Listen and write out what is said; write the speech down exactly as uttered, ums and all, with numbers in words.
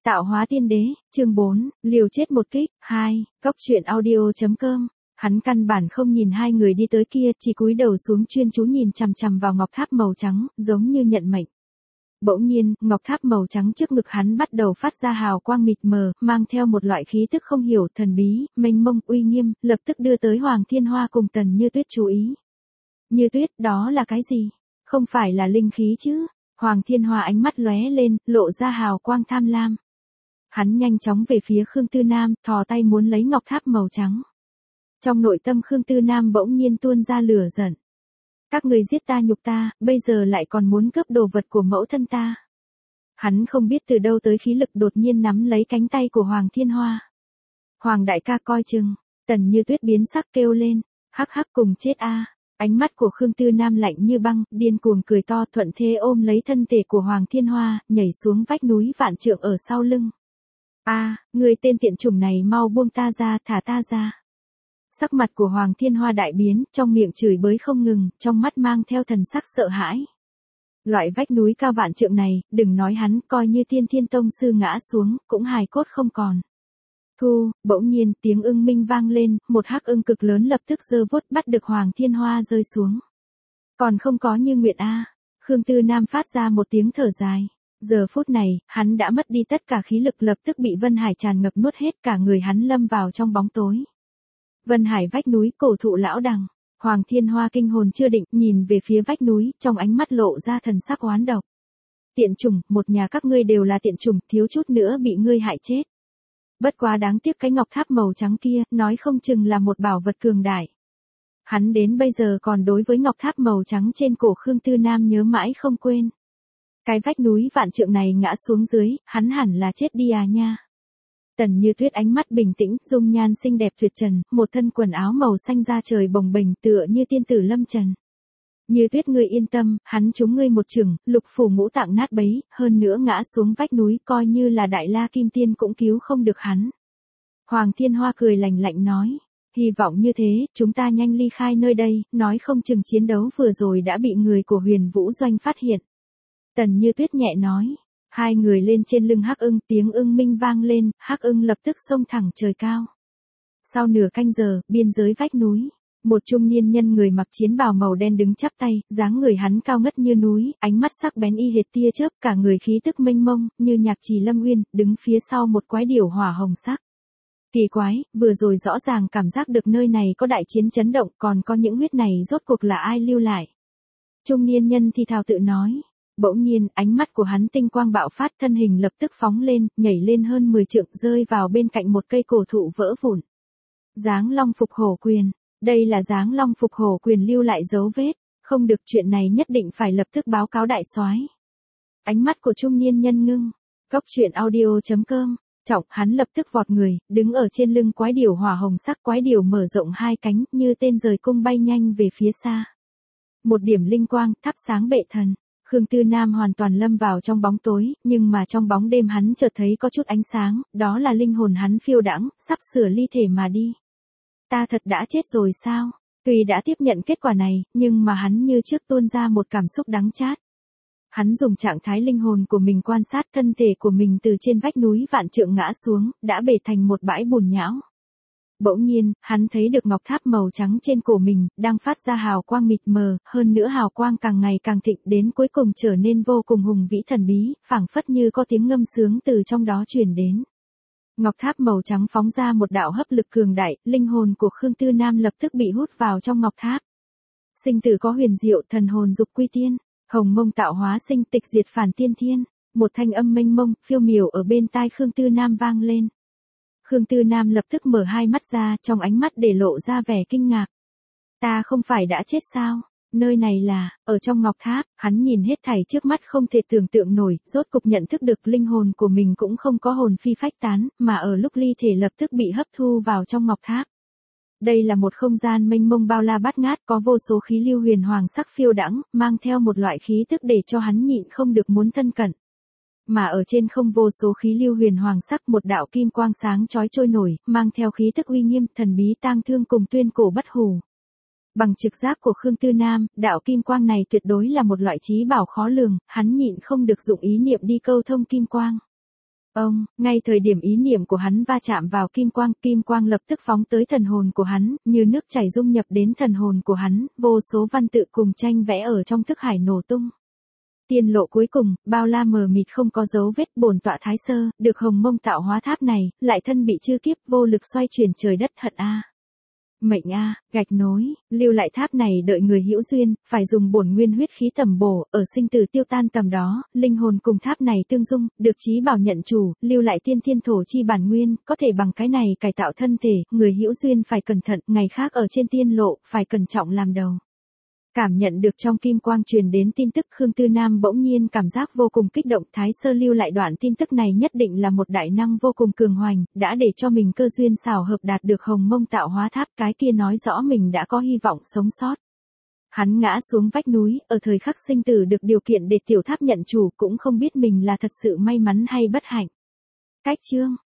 Tạo hóa tiên đế, chương bốn, liều chết một kích, hai, cốc truyện audio.com. Hắn căn bản không nhìn hai người đi tới kia, chỉ cúi đầu xuống chuyên chú nhìn chằm chằm vào ngọc tháp màu trắng, giống như nhận mệnh. Bỗng nhiên, ngọc tháp màu trắng trước ngực hắn bắt đầu phát ra hào quang mịt mờ, mang theo một loại khí tức không hiểu, thần bí, mênh mông, uy nghiêm, lập tức đưa tới Hoàng Thiên Hoa cùng Tần Như Tuyết chú ý. Như Tuyết, đó là cái gì? Không phải là linh khí chứ? Hoàng Thiên Hoa ánh mắt lóe lên, lộ ra hào quang tham lam. Hắn nhanh chóng về phía Khương Tư Nam, thò tay muốn lấy ngọc tháp màu trắng. Trong nội tâm Khương Tư Nam bỗng nhiên tuôn ra lửa giận. Các người giết ta nhục ta, bây giờ lại còn muốn cướp đồ vật của mẫu thân ta. Hắn không biết từ đâu tới khí lực đột nhiên nắm lấy cánh tay của Hoàng Thiên Hoa. Hoàng đại ca coi chừng, Tần Như Tuyết biến sắc kêu lên, hắc hắc cùng chết a. Ánh mắt của Khương Tư Nam lạnh như băng, điên cuồng cười to, thuận thế ôm lấy thân thể của Hoàng Thiên Hoa, nhảy xuống vách núi vạn trượng ở sau lưng. A, à, người tên tiện chủng này mau buông ta ra, thả ta ra. Sắc mặt của Hoàng Thiên Hoa đại biến, trong miệng chửi bới không ngừng, trong mắt mang theo thần sắc sợ hãi. Loại vách núi cao vạn trượng này, đừng nói hắn, coi như Tiên Thiên Tông sư ngã xuống, cũng hài cốt không còn. Thu, bỗng nhiên tiếng ưng minh vang lên, một hắc ưng cực lớn lập tức giơ vuốt bắt được Hoàng Thiên Hoa rơi xuống. Còn không có như nguyện a. Khương Tư Nam phát ra một tiếng thở dài. Giờ phút này, hắn đã mất đi tất cả khí lực, lập tức bị Vân Hải tràn ngập nuốt hết, cả người hắn lâm vào trong bóng tối. Vân Hải vách núi, cổ thụ lão đằng. Hoàng Thiên Hoa kinh hồn chưa định, nhìn về phía vách núi, trong ánh mắt lộ ra thần sắc oán độc. Tiện chủng, một nhà các ngươi đều là tiện chủng, thiếu chút nữa bị ngươi hại chết. Bất quá đáng tiếc cái ngọc tháp màu trắng kia, nói không chừng là một bảo vật cường đại. Hắn đến bây giờ còn đối với ngọc tháp màu trắng trên cổ Khương Tư Nam nhớ mãi không quên. Cái vách núi vạn trượng này ngã xuống dưới, hắn hẳn là chết đi à nha. Tần Như Tuyết ánh mắt bình tĩnh, dung nhan xinh đẹp tuyệt trần, một thân quần áo màu xanh da trời bồng bềnh tựa như tiên tử lâm trần. Như Tuyết ngươi yên tâm, hắn trúng ngươi một chưởng, lục phủ ngũ tạng nát bấy, hơn nữa ngã xuống vách núi, coi như là đại la kim tiên cũng cứu không được hắn. Hoàng Thiên Hoa cười lạnh lạnh nói, hy vọng như thế, chúng ta nhanh ly khai nơi đây, nói không chừng chiến đấu vừa rồi đã bị người của Huyền Vũ Doanh phát hiện. Tần Như Tuyết nhẹ nói, hai người lên trên lưng hắc ưng, tiếng ưng minh vang lên, hắc ưng lập tức xông thẳng trời cao. Sau nửa canh giờ, biên giới vách núi, một trung niên nhân người mặc chiến bào màu đen đứng chắp tay, dáng người hắn cao ngất như núi, ánh mắt sắc bén y hệt tia chớp, cả người khí tức mênh mông, như nhạc trì lâm uyên, đứng phía sau một quái điểu hỏa hồng sắc. Kỳ quái, vừa rồi rõ ràng cảm giác được nơi này có đại chiến chấn động, còn có những huyết này rốt cuộc là ai lưu lại. Trung niên nhân thì thào tự nói. Bỗng nhiên, ánh mắt của hắn tinh quang bạo phát, thân hình lập tức phóng lên, nhảy lên hơn mười trượng, rơi vào bên cạnh một cây cổ thụ vỡ vụn. Giáng Long Phục Hổ Quyền, đây là Giáng Long Phục Hổ Quyền lưu lại dấu vết, không được, chuyện này nhất định phải lập tức báo cáo đại soái. Ánh mắt của trung niên nhân ngưng, cốc truyện audio.com, trọng, hắn lập tức vọt người, đứng ở trên lưng quái điểu hỏa hồng sắc, quái điểu mở rộng hai cánh, như tên rời cung bay nhanh về phía xa. Một điểm linh quang, thắp sáng bệ thần. Khương Tư Nam hoàn toàn lâm vào trong bóng tối, nhưng mà trong bóng đêm hắn chợt thấy có chút ánh sáng, đó là linh hồn hắn phiêu đãng, sắp sửa ly thể mà đi. Ta thật đã chết rồi sao? Tuy đã tiếp nhận kết quả này, nhưng mà hắn như trước tuôn ra một cảm xúc đắng chát. Hắn dùng trạng thái linh hồn của mình quan sát thân thể của mình từ trên vách núi vạn trượng ngã xuống, đã bể thành một bãi bùn nhão. Bỗng nhiên, hắn thấy được ngọc tháp màu trắng trên cổ mình, đang phát ra hào quang mịt mờ, hơn nữa hào quang càng ngày càng thịnh, đến cuối cùng trở nên vô cùng hùng vĩ thần bí, phảng phất như có tiếng ngâm sướng từ trong đó truyền đến. Ngọc tháp màu trắng phóng ra một đạo hấp lực cường đại, linh hồn của Khương Tư Nam lập tức bị hút vào trong ngọc tháp. Sinh tử có huyền diệu, thần hồn dục quy tiên, hồng mông tạo hóa sinh, tịch diệt phản tiên thiên, một thanh âm mênh mông, phiêu miểu ở bên tai Khương Tư Nam vang lên. Khương Tư Nam lập tức mở hai mắt ra, trong ánh mắt để lộ ra vẻ kinh ngạc. Ta không phải đã chết sao? Nơi này là, ở trong ngọc tháp, hắn nhìn hết thảy trước mắt không thể tưởng tượng nổi, rốt cục nhận thức được linh hồn của mình cũng không có hồn phi phách tán, mà ở lúc ly thể lập tức bị hấp thu vào trong ngọc tháp. Đây là một không gian mênh mông bao la bát ngát, có vô số khí lưu huyền hoàng sắc phiêu đãng, mang theo một loại khí tức để cho hắn nhịn không được muốn thân cận. Mà ở trên không vô số khí lưu huyền hoàng sắc, một đạo kim quang sáng chói trôi nổi, mang theo khí tức uy nghiêm, thần bí tang thương cùng tuyên cổ bất hủ. Bằng trực giác của Khương Tư Nam, đạo kim quang này tuyệt đối là một loại trí bảo khó lường, hắn nhịn không được dụng ý niệm đi câu thông kim quang. Ông, ngay thời điểm ý niệm của hắn va chạm vào kim quang, kim quang lập tức phóng tới thần hồn của hắn, như nước chảy dung nhập đến thần hồn của hắn, vô số văn tự cùng tranh vẽ ở trong thức hải nổ tung. Tiên lộ cuối cùng, bao la mờ mịt không có dấu vết, bổn tọa Thái Sơ, được Hồng Mông tạo hóa tháp này, lại thân bị chư kiếp vô lực xoay chuyển trời đất hận a. Mệnh a, gạch nối, lưu lại tháp này đợi người hữu duyên, phải dùng bổn nguyên huyết khí tầm bổ, ở sinh tử tiêu tan tầm đó, linh hồn cùng tháp này tương dung, được chí bảo nhận chủ, lưu lại tiên thiên thổ chi bản nguyên, có thể bằng cái này cải tạo thân thể, người hữu duyên phải cẩn thận, ngày khác ở trên tiên lộ, phải cẩn trọng làm đầu. Cảm nhận được trong kim quang truyền đến tin tức, Khương Tư Nam bỗng nhiên cảm giác vô cùng kích động, Thái Sơ lưu lại đoạn tin tức này nhất định là một đại năng vô cùng cường hoành, đã để cho mình cơ duyên xảo hợp đạt được Hồng Mông tạo hóa tháp, cái kia nói rõ mình đã có hy vọng sống sót. Hắn ngã xuống vách núi, ở thời khắc sinh tử được điều kiện để tiểu tháp nhận chủ, cũng không biết mình là thật sự may mắn hay bất hạnh. Cách chương